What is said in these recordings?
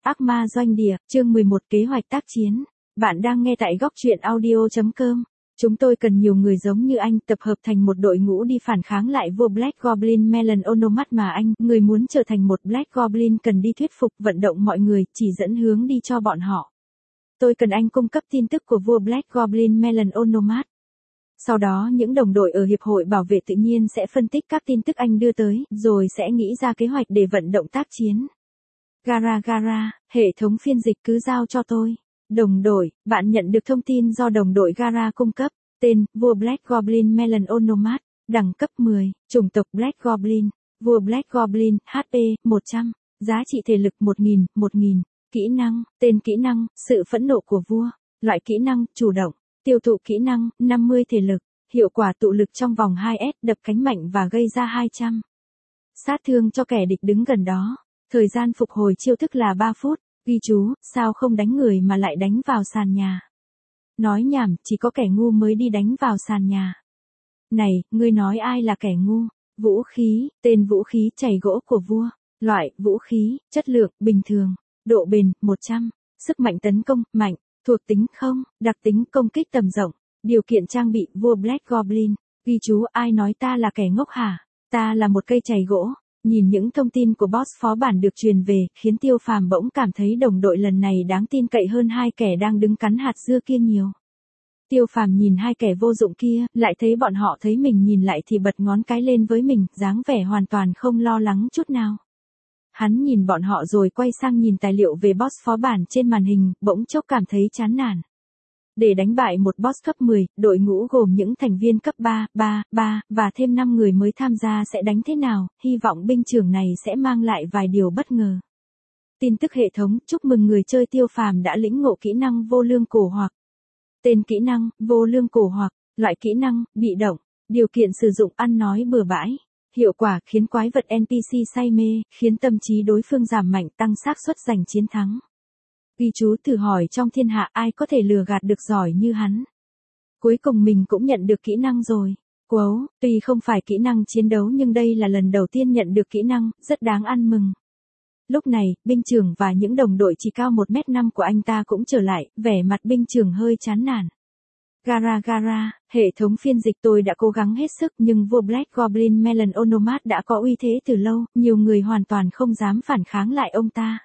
Ác ma doanh địa, chương 11 kế hoạch tác chiến. Bạn đang nghe tại góc truyện audio.com. Chúng tôi cần nhiều người giống như anh tập hợp thành một đội ngũ đi phản kháng lại vua Black Goblin Melon Onomat mà anh, người muốn trở thành một Black Goblin cần đi thuyết phục vận động mọi người, chỉ dẫn hướng đi cho bọn họ. Tôi cần anh cung cấp tin tức của vua Black Goblin Melon Onomat. Sau đó những đồng đội ở Hiệp hội Bảo vệ Tự nhiên sẽ phân tích các tin tức anh đưa tới, rồi sẽ nghĩ ra kế hoạch để vận động tác chiến. Gara, hệ thống phiên dịch cứ giao cho tôi. Đồng đội, bạn nhận được thông tin do đồng đội Gara cung cấp. Tên, vua Black Goblin Melon Onomat. Đẳng cấp 10, chủng tộc Black Goblin. Vua Black Goblin, HP, 100. Giá trị thể lực 1000. Kỹ năng, tên kỹ năng, sự phẫn nộ của vua. Loại kỹ năng, chủ động. Tiêu thụ kỹ năng, 50 thể lực. Hiệu quả tụ lực trong vòng 2S, đập cánh mạnh và gây ra 200. Sát thương cho kẻ địch đứng gần đó. Thời gian phục hồi chiêu thức là 3 phút. Ghi chú, sao không đánh người mà lại đánh vào sàn nhà? Nói nhảm, chỉ có kẻ ngu mới đi đánh vào sàn nhà. Này, ngươi nói ai là kẻ ngu? Vũ khí, tên vũ khí chày gỗ của vua. Loại, vũ khí, chất lượng, bình thường. Độ bền, 100. Sức mạnh tấn công, mạnh. Thuộc tính không, đặc tính công kích tầm rộng. Điều kiện trang bị, vua Black Goblin. Ghi chú, ai nói ta là kẻ ngốc hả? Ta là một cây chày gỗ. Nhìn những thông tin của boss phó bản được truyền về, khiến Tiêu Phàm bỗng cảm thấy đồng đội lần này đáng tin cậy hơn hai kẻ đang đứng cắn hạt dưa kia nhiều. Tiêu Phàm nhìn hai kẻ vô dụng kia, lại thấy bọn họ thấy mình nhìn lại thì bật ngón cái lên với mình, dáng vẻ hoàn toàn không lo lắng chút nào. Hắn nhìn bọn họ rồi quay sang nhìn tài liệu về boss phó bản trên màn hình, bỗng chốc cảm thấy chán nản. Để đánh bại một boss cấp 10, đội ngũ gồm những thành viên cấp 3, và thêm 5 người mới tham gia sẽ đánh thế nào, hy vọng binh trưởng này sẽ mang lại vài điều bất ngờ. Tin tức hệ thống, chúc mừng người chơi Tiêu Phàm đã lĩnh ngộ kỹ năng vô lương cổ hoặc. Tên kỹ năng, vô lương cổ hoặc, loại kỹ năng, bị động, điều kiện sử dụng ăn nói bừa bãi. Hiệu quả khiến quái vật NPC say mê, khiến tâm trí đối phương giảm mạnh tăng xác suất giành chiến thắng. Ghi chú thử hỏi trong thiên hạ ai có thể lừa gạt được giỏi như hắn. Cuối cùng mình cũng nhận được kỹ năng rồi. Quấu, tuy không phải kỹ năng chiến đấu nhưng đây là lần đầu tiên nhận được kỹ năng, rất đáng ăn mừng. Lúc này, binh trưởng và những đồng đội chỉ cao 1m5 của anh ta cũng trở lại, vẻ mặt binh trưởng hơi chán nản. Gara, hệ thống phiên dịch tôi đã cố gắng hết sức nhưng vua Black Goblin Melon Onomat đã có uy thế từ lâu, nhiều người hoàn toàn không dám phản kháng lại ông ta.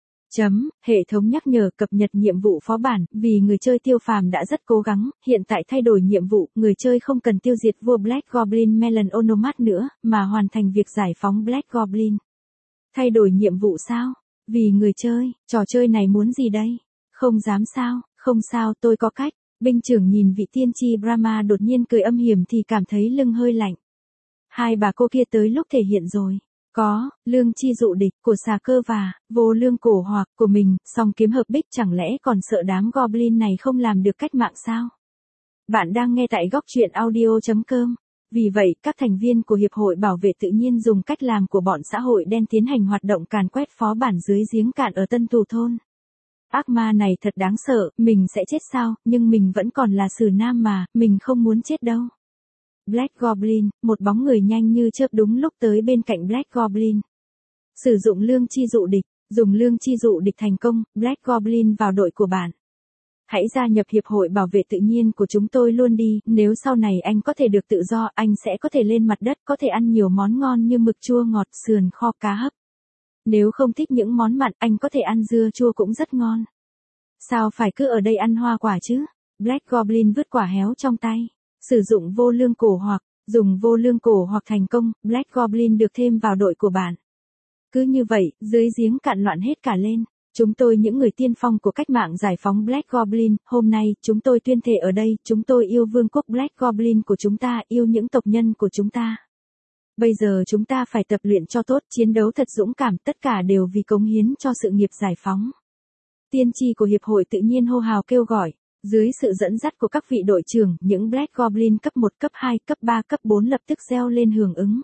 Hệ thống nhắc nhở cập nhật nhiệm vụ phó bản, vì người chơi Tiêu Phàm đã rất cố gắng, hiện tại thay đổi nhiệm vụ, người chơi không cần tiêu diệt vua Black Goblin Melon Onomat nữa, mà hoàn thành việc giải phóng Black Goblin. Thay đổi nhiệm vụ sao? Vì người chơi, trò chơi này muốn gì đây? Không dám sao, không sao tôi có cách. Binh trưởng nhìn vị tiên tri Brahma đột nhiên cười âm hiểm thì cảm thấy lưng hơi lạnh. Hai bà cô kia tới lúc thể hiện rồi. Có, lương chi dụ địch, của xà cơ và, vô lương cổ hoặc, của mình, song kiếm hợp bích chẳng lẽ còn sợ đám goblin này không làm được cách mạng sao? Bạn đang nghe tại góc truyện audio.com. Vì vậy, các thành viên của Hiệp hội Bảo vệ Tự nhiên dùng cách làm của bọn xã hội đen tiến hành hoạt động càn quét phó bản dưới giếng cạn ở Tân Tù Thôn. Ác ma này thật đáng sợ, mình sẽ chết sao, nhưng mình vẫn còn là Sử Nam mà, mình không muốn chết đâu. Black Goblin, một bóng người nhanh như chớp đúng lúc tới bên cạnh Black Goblin. Sử dụng lương chi dụ địch, dùng lương chi dụ địch thành công, Black Goblin vào đội của bạn. Hãy gia nhập Hiệp hội Bảo vệ Tự nhiên của chúng tôi luôn đi, nếu sau này anh có thể được tự do, anh sẽ có thể lên mặt đất, có thể ăn nhiều món ngon như mực chua ngọt, sườn kho cá hấp. Nếu không thích những món mặn, anh có thể ăn dưa chua cũng rất ngon. Sao phải cứ ở đây ăn hoa quả chứ? Black Goblin vứt quả héo trong tay. Sử dụng vô lương cổ hoặc, dùng vô lương cổ hoặc thành công, Black Goblin được thêm vào đội của bạn. Cứ như vậy, dưới giếng cạn loạn hết cả lên. Chúng tôi những người tiên phong của cách mạng giải phóng Black Goblin, hôm nay, chúng tôi tuyên thệ ở đây, chúng tôi yêu vương quốc Black Goblin của chúng ta, yêu những tộc nhân của chúng ta. Bây giờ chúng ta phải tập luyện cho tốt, chiến đấu thật dũng cảm, tất cả đều vì cống hiến cho sự nghiệp giải phóng. Tiên tri của Hiệp hội Tự nhiên hô hào kêu gọi. Dưới sự dẫn dắt của các vị đội trưởng, những Black Goblin cấp 1, cấp 2, cấp 3, cấp 4 lập tức reo lên hưởng ứng.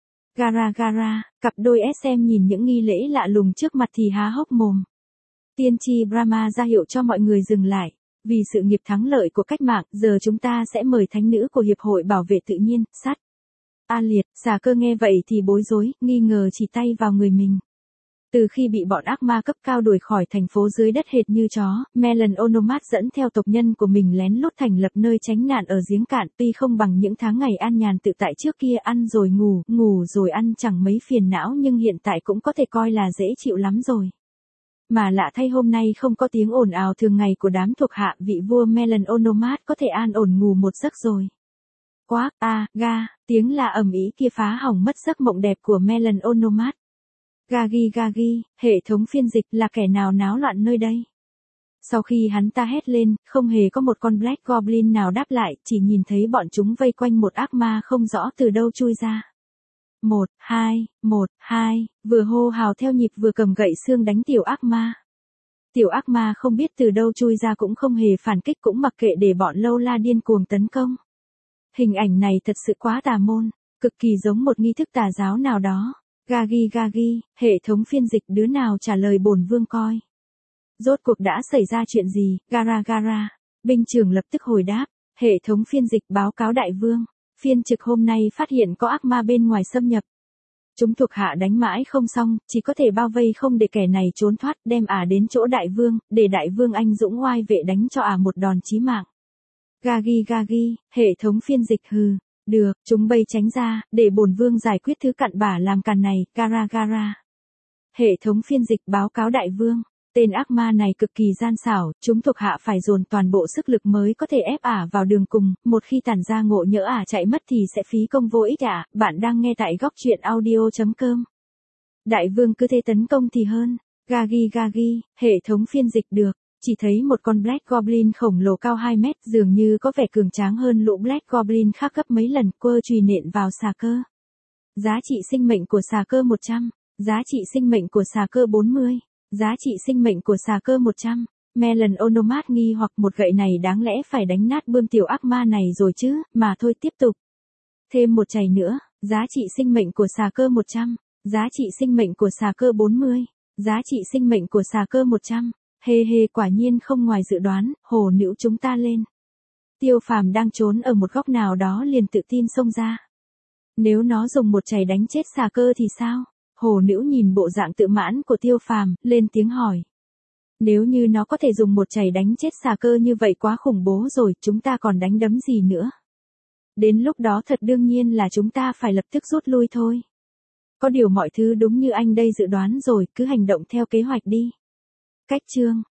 Gara, cặp đôi SM nhìn những nghi lễ lạ lùng trước mặt thì há hốc mồm. Tiên tri Brahma ra hiệu cho mọi người dừng lại. Vì sự nghiệp thắng lợi của cách mạng, giờ chúng ta sẽ mời thánh nữ của Hiệp hội Bảo vệ Tự nhiên, Sắt. A Liệt, xà cơ nghe vậy thì bối rối, nghi ngờ chỉ tay vào người mình. Từ khi bị bọn ác ma cấp cao đuổi khỏi thành phố dưới đất hệt như chó, Melanonomat dẫn theo tộc nhân của mình lén lút thành lập nơi tránh nạn ở giếng cạn, tuy không bằng những tháng ngày an nhàn tự tại trước kia ăn rồi ngủ, ngủ rồi ăn chẳng mấy phiền não nhưng hiện tại cũng có thể coi là dễ chịu lắm rồi. Mà lạ thay hôm nay không có tiếng ồn ào thường ngày của đám thuộc hạ vị vua Melanonomat có thể an ổn ngủ một giấc rồi. Quác, ga, tiếng la ầm ĩ kia phá hỏng mất giấc mộng đẹp của Melanonomat. Gagi, hệ thống phiên dịch là kẻ nào náo loạn nơi đây? Sau khi hắn ta hét lên, không hề có một con Black Goblin nào đáp lại, chỉ nhìn thấy bọn chúng vây quanh một ác ma không rõ từ đâu chui ra. 1, 2, vừa hô hào theo nhịp vừa cầm gậy xương đánh tiểu ác ma. Tiểu ác ma không biết từ đâu chui ra cũng không hề phản kích cũng mặc kệ để bọn lâu la điên cuồng tấn công. Hình ảnh này thật sự quá tà môn, cực kỳ giống một nghi thức tà giáo nào đó. Gagi, hệ thống phiên dịch đứa nào trả lời bổn vương coi. Rốt cuộc đã xảy ra chuyện gì, gara, binh trưởng lập tức hồi đáp, hệ thống phiên dịch báo cáo đại vương, phiên trực hôm nay phát hiện có ác ma bên ngoài xâm nhập. Chúng thuộc hạ đánh mãi không xong, chỉ có thể bao vây không để kẻ này trốn thoát, đem đến chỗ đại vương, để đại vương anh dũng oai vệ đánh cho một đòn chí mạng. Gagi, hệ thống phiên dịch hừ. Được, chúng bay tránh ra, để bổn vương giải quyết thứ cặn bã làm càn này, gara. Hệ thống phiên dịch báo cáo đại vương, tên ác ma này cực kỳ gian xảo, chúng thuộc hạ phải dồn toàn bộ sức lực mới có thể ép vào đường cùng, một khi tản ra ngộ nhỡ chạy mất thì sẽ phí công vô ích bạn đang nghe tại góc truyện audio.com. Đại vương cứ thế tấn công thì hơn, Gagi, hệ thống phiên dịch được. Chỉ thấy một con Black Goblin khổng lồ cao 2 mét dường như có vẻ cường tráng hơn lũ Black Goblin khác gấp mấy lần quơ chùy nện vào xà cơ. Giá trị sinh mệnh của xà cơ 100, giá trị sinh mệnh của xà cơ 40, giá trị sinh mệnh của xà cơ 100. Melanonomat nghi hoặc một gậy này đáng lẽ phải đánh nát bươm tiểu ác ma này rồi chứ, mà thôi tiếp tục. Thêm một chày nữa, giá trị sinh mệnh của xà cơ 100, giá trị sinh mệnh của xà cơ 40, giá trị sinh mệnh của xà cơ 100. Quả nhiên không ngoài dự đoán, hổ nữ chúng ta lên. Tiêu Phàm đang trốn ở một góc nào đó liền tự tin xông ra. Nếu nó dùng một chày đánh chết xà cơ thì sao? Hổ nữ nhìn bộ dạng tự mãn của Tiêu Phàm, lên tiếng hỏi. Nếu như nó có thể dùng một chày đánh chết xà cơ như vậy quá khủng bố rồi, chúng ta còn đánh đấm gì nữa? Đến lúc đó thật đương nhiên là chúng ta phải lập tức rút lui thôi. Có điều mọi thứ đúng như anh đây dự đoán rồi, cứ hành động theo kế hoạch đi. Cách chương